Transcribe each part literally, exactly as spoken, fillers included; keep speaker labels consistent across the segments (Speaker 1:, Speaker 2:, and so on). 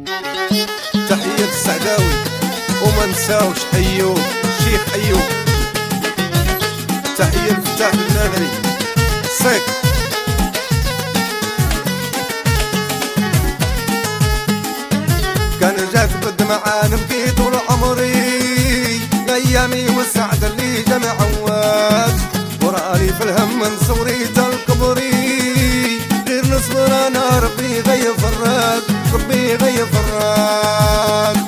Speaker 1: تحية السعداوي وما نساوش أيوب شيخ أيوب. تحية الفتاح النادري صيك. كان جات بالدمعة نبكي طول عمري، أيامي والسعد اللي جمع عواد، وراني في الهم من صغري تالكبري، غير نصبر أنا ربي غير فراق، ربي غير فراق.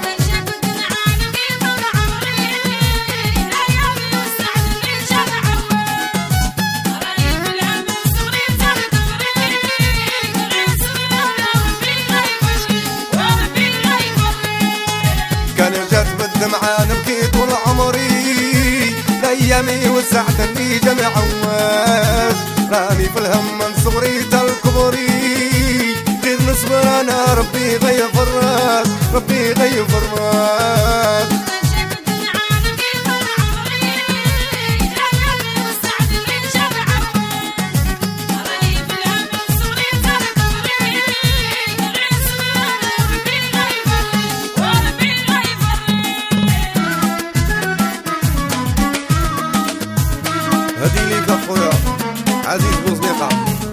Speaker 1: كان جات بالدمعة نبكي طول عمري، أيامي والسعد اللي جمع عواز، راني في الهم من صغري تالكبري، غير نصبر أنا ربي غير فراق، ربي غير فراق. هدي ليك اخويا عزيز بوزنيقة،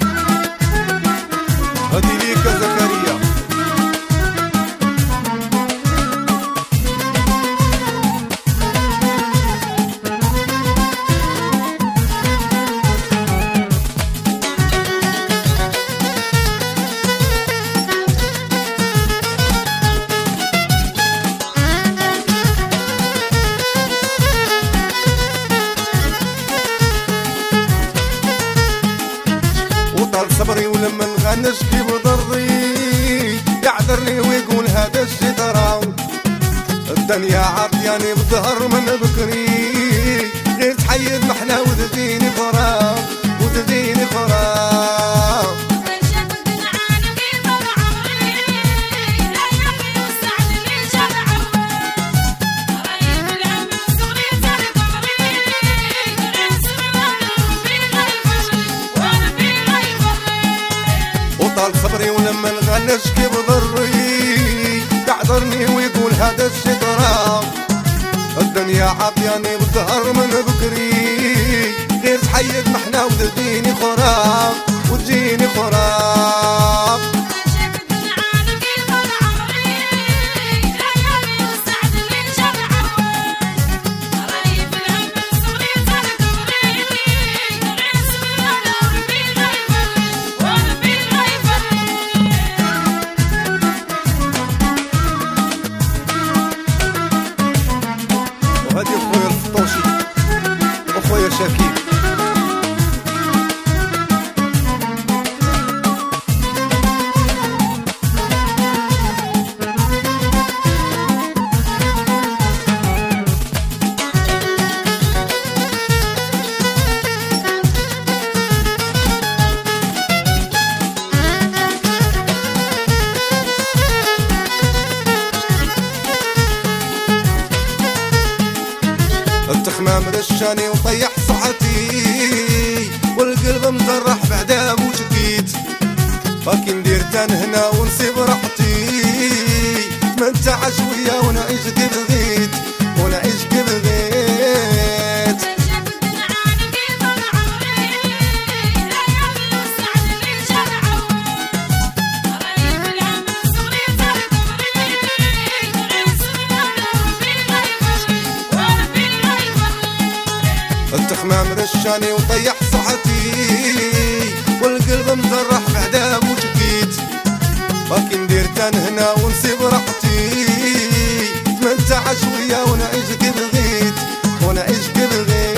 Speaker 1: هدي ليك زكريا. وطال صبري ولما نغنشكي بضري، يعذرني ويقول هذا الشي تراو، الدنيا عطياني بالظهر من بكري، غير تحيد محنا وتجيني فراغ، وتجيني فراغ. وطال صبري ولما نغنشكي بضري، يعذرني ويقول هذا الشي تراه، الدنيا عطياني بالظهر من بكري، غير تحيد محنا وتجيني خراق، وتجيني خراق. وهدي اخويا الفطوشي واخويا شاكيب. التخمام رشاني وطيح صحتي، والقلب مزرح بعذاب وشكيت، باكي ندير تان هنا ونسيب راحتي، نتمتع شوية ونعيش كي بغيت، ونعيش كي بغيت. التخمام رشاني وطيح صحتي، والقلب مزرح بعذاب وشكيت، باكي ندير تان هنا ونسيب راحتي، نتمتع شوية ونعيش كي بغيت، ونعيش كي بغيت.